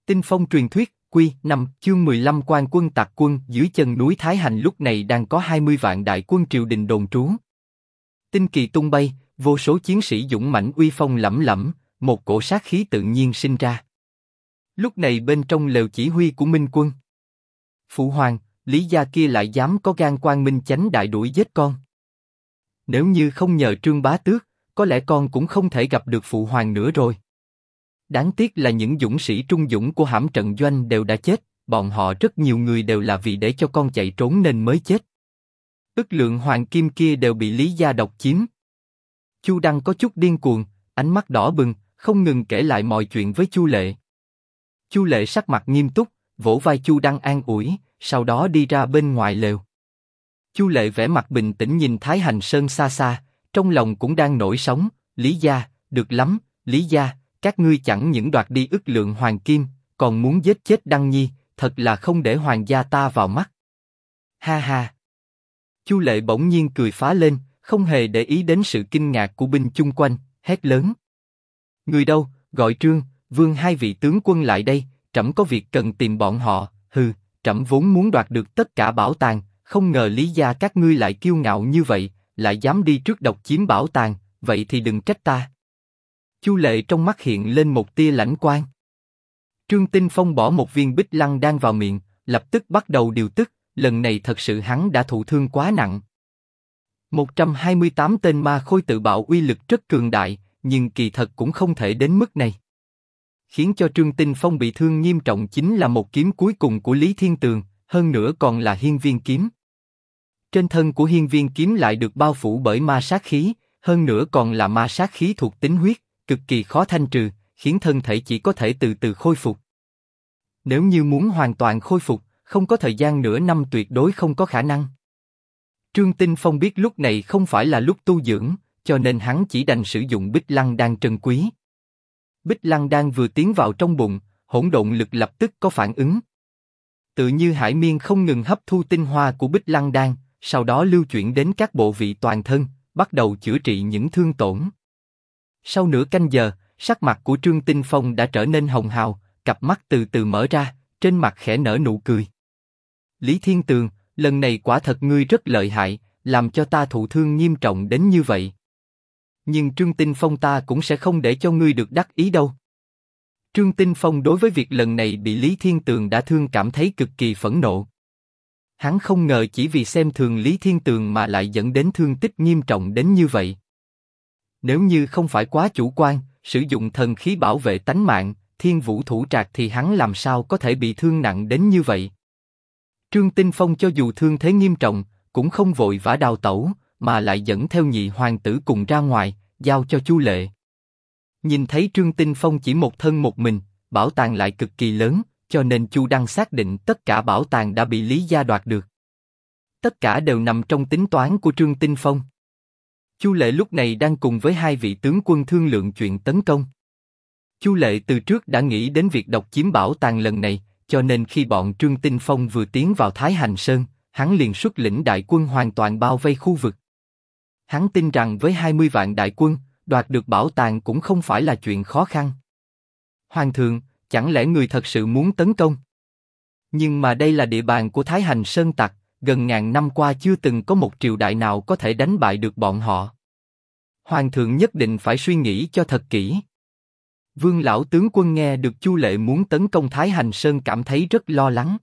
Tinh Phong truyền thuyết, Quy 5, chương 15 Quan quân tặc quân dưới chân núi Thái Hành lúc này đang có 20 vạn đại quân triều đình đồn trú. Tinh kỳ tung bay, vô số chiến sĩ dũng mãnh uy phong lẫm lẫm, một cổ sát khí tự nhiên sinh ra. Lúc này bên trong lều chỉ huy của Minh quân, Phụ Hoàng, Lý gia kia lại dám có gan Quang Minh Chánh Đại đuổi giết con. Nếu như không nhờ Trương Bá Tước, có lẽ con cũng không thể gặp được Phụ Hoàng nữa rồi. Đáng tiếc là những dũng sĩ trung dũng của Hãm Trận Doanh đều đã chết, bọn họ rất nhiều người đều là vì để cho con chạy trốn nên mới chết. Ức lượng hoàng kim kia đều bị Lý gia độc chiếm. Chu Đăng có chút điên cuồng, ánh mắt đỏ bừng, không ngừng kể lại mọi chuyện với Chu Lệ. Chu Lệ sắc mặt nghiêm túc, vỗ vai Chu Đăng an ủi, sau đó đi ra bên ngoài lều. Chu Lệ vẻ mặt bình tĩnh nhìn Thái Hành Sơn xa xa, trong lòng cũng đang nổi sóng. Lý gia, được lắm, Lý gia, các ngươi chẳng những đoạt đi ức lượng hoàng kim, còn muốn giết chết Đăng Nhi, thật là không để hoàng gia ta vào mắt. Ha ha. Chu Lệ bỗng nhiên cười phá lên, không hề để ý đến sự kinh ngạc của binh chung quanh, hét lớn: người đâu, gọi Trương, Vương hai vị tướng quân lại đây, trẫm có việc cần tìm bọn họ. Hừ, trẫm vốn muốn đoạt được tất cả bảo tàng, không ngờ Lý gia các ngươi lại kiêu ngạo như vậy, lại dám đi trước độc chiếm bảo tàng, vậy thì đừng trách ta. Chu Lệ trong mắt hiện lên một tia lãnh quang. Trương Tinh Phong bỏ một viên bích lăng đan vào miệng, lập tức bắt đầu điều tức. Lần này thật sự hắn đã thụ thương quá nặng. 128 tên ma khôi tự bạo uy lực rất cường đại, nhưng kỳ thật cũng không thể đến mức này. Khiến cho Trương Tinh Phong bị thương nghiêm trọng chính là một kiếm cuối cùng của Lý Thiên Tường, hơn nữa còn là hiên viên kiếm. Trên thân của hiên viên kiếm lại được bao phủ bởi ma sát khí, hơn nữa còn là ma sát khí thuộc tính huyết, cực kỳ khó thanh trừ, khiến thân thể chỉ có thể từ từ khôi phục. Nếu như muốn hoàn toàn khôi phục, không có thời gian nửa năm tuyệt đối không có khả năng. Trương Tinh Phong biết lúc này không phải là lúc tu dưỡng, cho nên hắn chỉ đành sử dụng Bích Lăng Đan trân quý. Bích Lăng Đan vừa tiến vào trong bụng, hỗn độn lực lập tức có phản ứng. Tự như hải miên không ngừng hấp thu tinh hoa của Bích Lăng Đan, sau đó lưu chuyển đến các bộ vị toàn thân, bắt đầu chữa trị những thương tổn. Sau nửa canh giờ, sắc mặt của Trương Tinh Phong đã trở nên hồng hào, cặp mắt từ từ mở ra, trên mặt khẽ nở nụ cười. Lý Thiên Tường, lần này quả thật ngươi rất lợi hại, làm cho ta thụ thương nghiêm trọng đến như vậy. Nhưng Trương Tinh Phong ta cũng sẽ không để cho ngươi được đắc ý đâu. Trương Tinh Phong đối với việc lần này bị Lý Thiên Tường đã thương cảm thấy cực kỳ phẫn nộ. Hắn không ngờ chỉ vì xem thường Lý Thiên Tường mà lại dẫn đến thương tích nghiêm trọng đến như vậy. Nếu như không phải quá chủ quan, sử dụng thần khí bảo vệ tánh mạng, Thiên Vũ Thủ Trạc thì hắn làm sao có thể bị thương nặng đến như vậy. Trương Tinh Phong cho dù thương thế nghiêm trọng, cũng không vội vã đào tẩu, mà lại dẫn theo nhị hoàng tử cùng ra ngoài, giao cho Chu Lệ. Nhìn thấy Trương Tinh Phong chỉ một thân một mình, bảo tàng lại cực kỳ lớn, cho nên Chu Đăng xác định tất cả bảo tàng đã bị Lý gia đoạt được. Tất cả đều nằm trong tính toán của Trương Tinh Phong. Chu Lệ lúc này đang cùng với hai vị tướng quân thương lượng chuyện tấn công. Chu Lệ từ trước đã nghĩ đến việc độc chiếm bảo tàng lần này, cho nên khi bọn Trương Tinh Phong vừa tiến vào Thái Hành Sơn, hắn liền xuất lĩnh đại quân hoàn toàn bao vây khu vực. Hắn tin rằng với 20 vạn đại quân, đoạt được bảo tàng cũng không phải là chuyện khó khăn. Hoàng thượng, chẳng lẽ người thật sự muốn tấn công? Nhưng mà đây là địa bàn của Thái Hành Sơn tặc, gần ngàn năm qua chưa từng có một triều đại nào có thể đánh bại được bọn họ. Hoàng thượng nhất định phải suy nghĩ cho thật kỹ. Vương lão tướng quân nghe được Chu Lệ muốn tấn công Thái Hành Sơn cảm thấy rất lo lắng.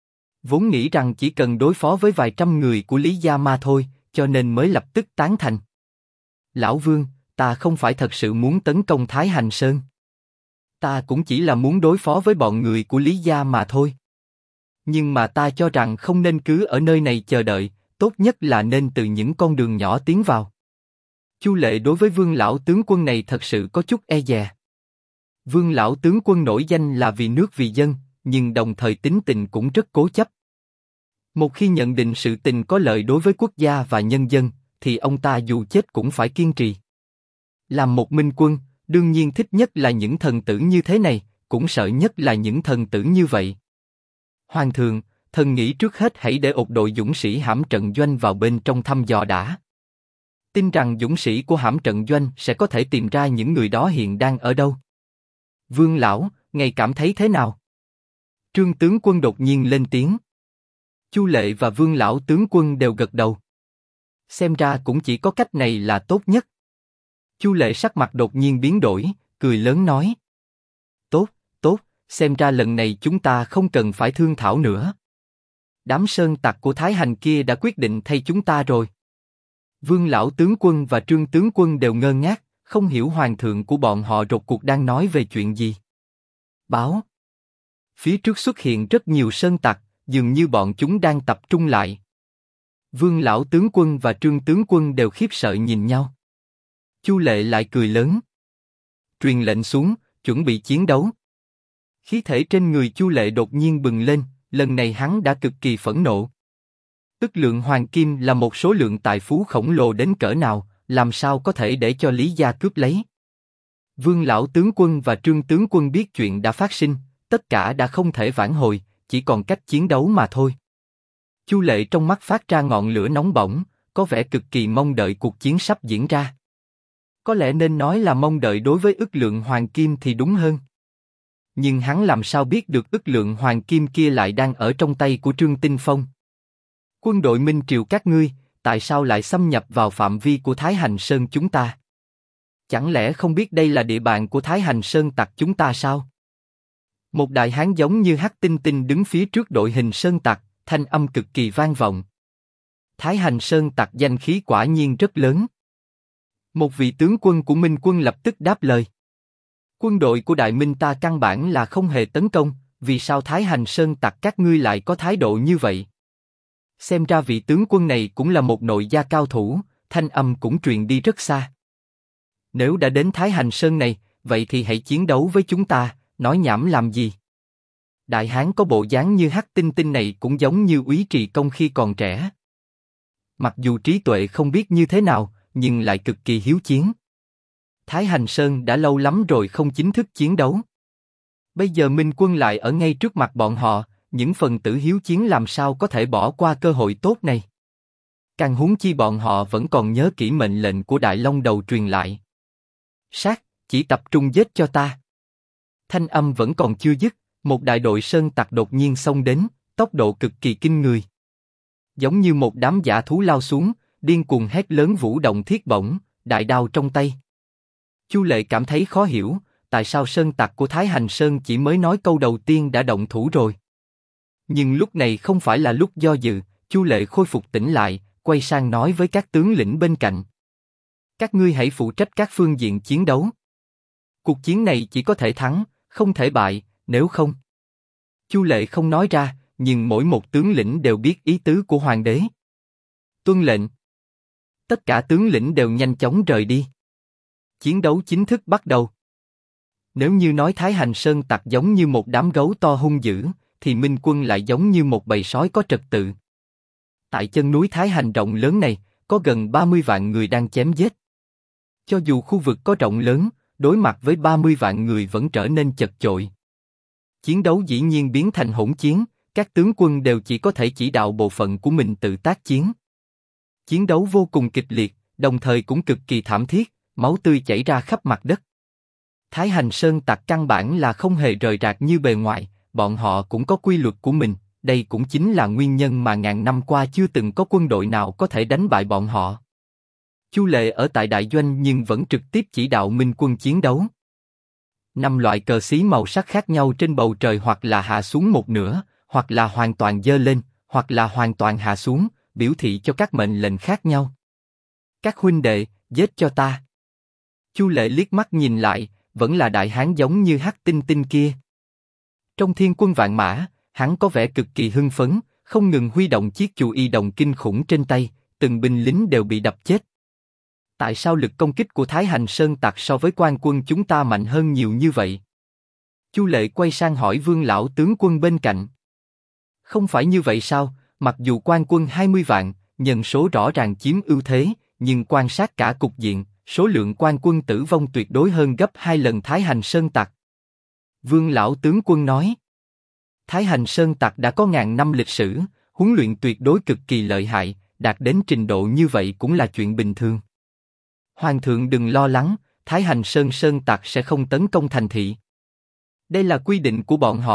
Vốn nghĩ rằng chỉ cần đối phó với vài trăm người của Lý gia mà thôi, cho nên mới lập tức tán thành. Lão Vương, ta không phải thật sự muốn tấn công Thái Hành Sơn. Ta cũng chỉ là muốn đối phó với bọn người của Lý gia mà thôi. Nhưng mà ta cho rằng không nên cứ ở nơi này chờ đợi, tốt nhất là nên từ những con đường nhỏ tiến vào. Chu Lệ đối với Vương lão tướng quân này thật sự có chút e dè. Vương lão tướng quân nổi danh là vì nước vì dân, nhưng đồng thời tính tình cũng rất cố chấp. Một khi nhận định sự tình có lợi đối với quốc gia và nhân dân, thì ông ta dù chết cũng phải kiên trì. Làm một minh quân, đương nhiên thích nhất là những thần tử như thế này, cũng sợ nhất là những thần tử như vậy. Hoàng thượng, thần nghĩ trước hết hãy để một đội dũng sĩ Hãm Trận Doanh vào bên trong thăm dò đã. Tin rằng dũng sĩ của Hãm Trận Doanh sẽ có thể tìm ra những người đó hiện đang ở đâu. Vương lão, ngài cảm thấy thế nào? Trương tướng quân đột nhiên lên tiếng. Chu Lệ và Vương lão tướng quân đều gật đầu. Xem ra cũng chỉ có cách này là tốt nhất. Chu Lệ sắc mặt đột nhiên biến đổi, cười lớn nói. Tốt, tốt, xem ra lần này chúng ta không cần phải thương thảo nữa. Đám sơn tặc của Thái Hành kia đã quyết định thay chúng ta rồi. Vương lão tướng quân và Trương tướng quân đều ngơ ngác, không hiểu hoàng thượng của bọn họ rốt cuộc đang nói về chuyện gì. Báo. Phía trước xuất hiện rất nhiều sơn tặc, dường như bọn chúng đang tập trung lại. Vương lão tướng quân và Trương tướng quân đều khiếp sợ nhìn nhau. Chu Lệ lại cười lớn. Truyền lệnh xuống, chuẩn bị chiến đấu. Khí thể trên người Chu Lệ đột nhiên bừng lên, lần này hắn đã cực kỳ phẫn nộ. Ức lượng hoàng kim là một số lượng tài phú khổng lồ đến cỡ nào, làm sao có thể để cho Lý gia cướp lấy? Vương lão tướng quân và Trương tướng quân biết chuyện đã phát sinh, tất cả đã không thể vãn hồi, chỉ còn cách chiến đấu mà thôi. Chu Lệ trong mắt phát ra ngọn lửa nóng bỏng, có vẻ cực kỳ mong đợi cuộc chiến sắp diễn ra. Có lẽ nên nói là mong đợi đối với ức lượng hoàng kim thì đúng hơn. Nhưng hắn làm sao biết được ức lượng hoàng kim kia lại đang ở trong tay của Trương Tinh Phong? Quân đội Minh Triều các ngươi, tại sao lại xâm nhập vào phạm vi của Thái Hành Sơn chúng ta? Chẳng lẽ không biết đây là địa bàn của Thái Hành Sơn tặc chúng ta sao? Một đại hán giống như Hắc Tinh Tinh đứng phía trước đội hình sơn tặc, thanh âm cực kỳ vang vọng. Thái Hành Sơn tặc danh khí quả nhiên rất lớn. Một vị tướng quân của Minh quân lập tức đáp lời. Quân đội của Đại Minh ta căn bản là không hề tấn công, vì sao Thái Hành Sơn tặc các ngươi lại có thái độ như vậy? Xem ra vị tướng quân này cũng là một nội gia cao thủ, thanh âm cũng truyền đi rất xa. Nếu đã đến Thái Hành Sơn này, vậy thì hãy chiến đấu với chúng ta, nói nhảm làm gì? Đại hán có bộ dáng như Hắc Tinh Tinh này cũng giống như Úy Trì Công khi còn trẻ. Mặc dù trí tuệ không biết như thế nào, nhưng lại cực kỳ hiếu chiến. Thái Hành Sơn đã lâu lắm rồi không chính thức chiến đấu. Bây giờ Minh quân lại ở ngay trước mặt bọn họ, những phần tử hiếu chiến làm sao có thể bỏ qua cơ hội tốt này? Càng huống chi bọn họ vẫn còn nhớ kỹ mệnh lệnh của Đại Long Đầu truyền lại. Sát, chỉ tập trung giết cho ta. Thanh âm vẫn còn chưa dứt, một đại đội sơn tặc đột nhiên xông đến, tốc độ cực kỳ kinh người. Giống như một đám dã thú lao xuống, điên cuồng hét lớn vũ động thiết bổng, đại đao trong tay. Chu Lệ cảm thấy khó hiểu, tại sao sơn tặc của Thái Hành Sơn chỉ mới nói câu đầu tiên đã động thủ rồi. Nhưng lúc này không phải là lúc do dự, Chu Lệ khôi phục tỉnh lại, quay sang nói với các tướng lĩnh bên cạnh. Các ngươi hãy phụ trách các phương diện chiến đấu. Cuộc chiến này chỉ có thể thắng, không thể bại, nếu không. Chu Lệ không nói ra, nhưng mỗi một tướng lĩnh đều biết ý tứ của hoàng đế. Tuân lệnh. Tất cả tướng lĩnh đều nhanh chóng rời đi. Chiến đấu chính thức bắt đầu. Nếu như nói Thái Hành Sơn tặc giống như một đám gấu to hung dữ, thì Minh quân lại giống như một bầy sói có trật tự. Tại chân núi Thái Hành rộng lớn này, có gần 30 vạn người đang chém giết. Cho dù khu vực có rộng lớn, đối mặt với 30 vạn người vẫn trở nên chật chội. Chiến đấu dĩ nhiên biến thành hỗn chiến, các tướng quân đều chỉ có thể chỉ đạo bộ phận của mình tự tác chiến. Chiến đấu vô cùng kịch liệt, đồng thời cũng cực kỳ thảm thiết, máu tươi chảy ra khắp mặt đất. Thái Hành Sơn tặc căn bản là không hề rời rạc như bề ngoài, bọn họ cũng có quy luật của mình, đây cũng chính là nguyên nhân mà ngàn năm qua chưa từng có quân đội nào có thể đánh bại bọn họ. Chu Lệ ở tại đại doanh nhưng vẫn trực tiếp chỉ đạo Minh quân chiến đấu. 5 loại cờ xí màu sắc khác nhau trên bầu trời hoặc là hạ xuống một nửa, hoặc là hoàn toàn giơ lên, hoặc là hoàn toàn hạ xuống, biểu thị cho các mệnh lệnh khác nhau. Các huynh đệ, giết cho ta. Chu Lệ liếc mắt nhìn lại, vẫn là đại hán giống như Hắc Tinh Tinh kia. Trong thiên quân vạn mã, hắn có vẻ cực kỳ hưng phấn, không ngừng huy động chiếc chù y đồng kinh khủng trên tay, từng binh lính đều bị đập chết. Tại sao lực công kích của Thái Hành Sơn tặc so với quan quân chúng ta mạnh hơn nhiều như vậy? Chu Lệ quay sang hỏi Vương lão tướng quân bên cạnh. Không phải như vậy sao? Mặc dù quan quân 20 vạn, nhân số rõ ràng chiếm ưu thế, nhưng quan sát cả cục diện, số lượng quan quân tử vong tuyệt đối hơn gấp 2 lần Thái Hành Sơn tặc. Vương lão tướng quân nói. Thái Hành Sơn tặc đã có ngàn năm lịch sử, huấn luyện tuyệt đối cực kỳ lợi hại, đạt đến trình độ như vậy cũng là chuyện bình thường. Hoàng thượng đừng lo lắng, Thái Hành Sơn tặc sẽ không tấn công thành thị. Đây là quy định của bọn họ,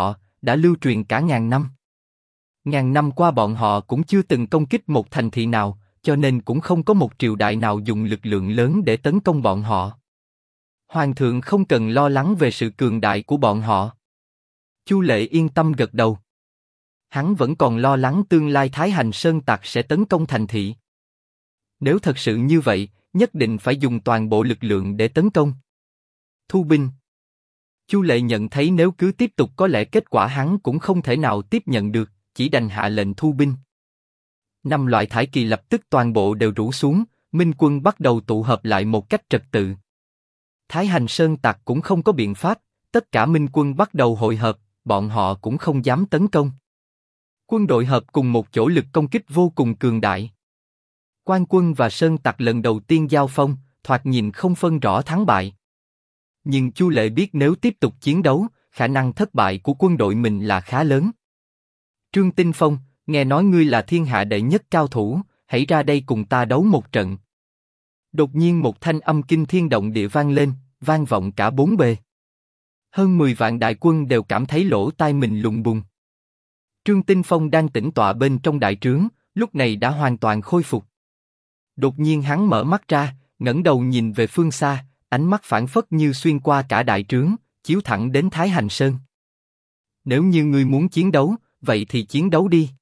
đã lưu truyền cả ngàn năm. Ngàn năm qua bọn họ cũng chưa từng công kích một thành thị nào, cho nên cũng không có một triều đại nào dùng lực lượng lớn để tấn công bọn họ. Hoàng thượng không cần lo lắng về sự cường đại của bọn họ. Chu Lệ yên tâm gật đầu. Hắn vẫn còn lo lắng tương lai Thái Hành Sơn tặc sẽ tấn công thành thị. Nếu thật sự như vậy, nhất định phải dùng toàn bộ lực lượng để tấn công. Thu binh. Chu Lệ nhận thấy nếu cứ tiếp tục có lẽ kết quả hắn cũng không thể nào tiếp nhận được, chỉ đành hạ lệnh thu binh. 5 loại thải kỳ lập tức toàn bộ đều rủ xuống, minh quân bắt đầu tụ hợp lại một cách trật tự. Thái Hành Sơn tặc cũng không có biện pháp, tất cả minh quân bắt đầu hội hợp, bọn họ cũng không dám tấn công. Quân đội hợp cùng một chỗ lực công kích vô cùng cường đại. Quan quân và Sơn tặc lần đầu tiên giao phong, thoạt nhìn không phân rõ thắng bại. Nhưng Chu Lệ biết nếu tiếp tục chiến đấu, khả năng thất bại của quân đội mình là khá lớn. Trương Tinh Phong, nghe nói ngươi là thiên hạ đệ nhất cao thủ, hãy ra đây cùng ta đấu một trận. Đột nhiên một thanh âm kinh thiên động địa vang lên, vang vọng cả bốn bề. Hơn 10 vạn đại quân đều cảm thấy lỗ tai mình lùng bùng. Trương Tinh Phong đang tĩnh tọa bên trong đại trướng, lúc này đã hoàn toàn khôi phục. Đột nhiên hắn mở mắt ra, ngẩng đầu nhìn về phương xa, ánh mắt phảng phất như xuyên qua cả đại trướng, chiếu thẳng đến Thái Hành Sơn. Nếu như ngươi muốn chiến đấu, vậy thì chiến đấu đi.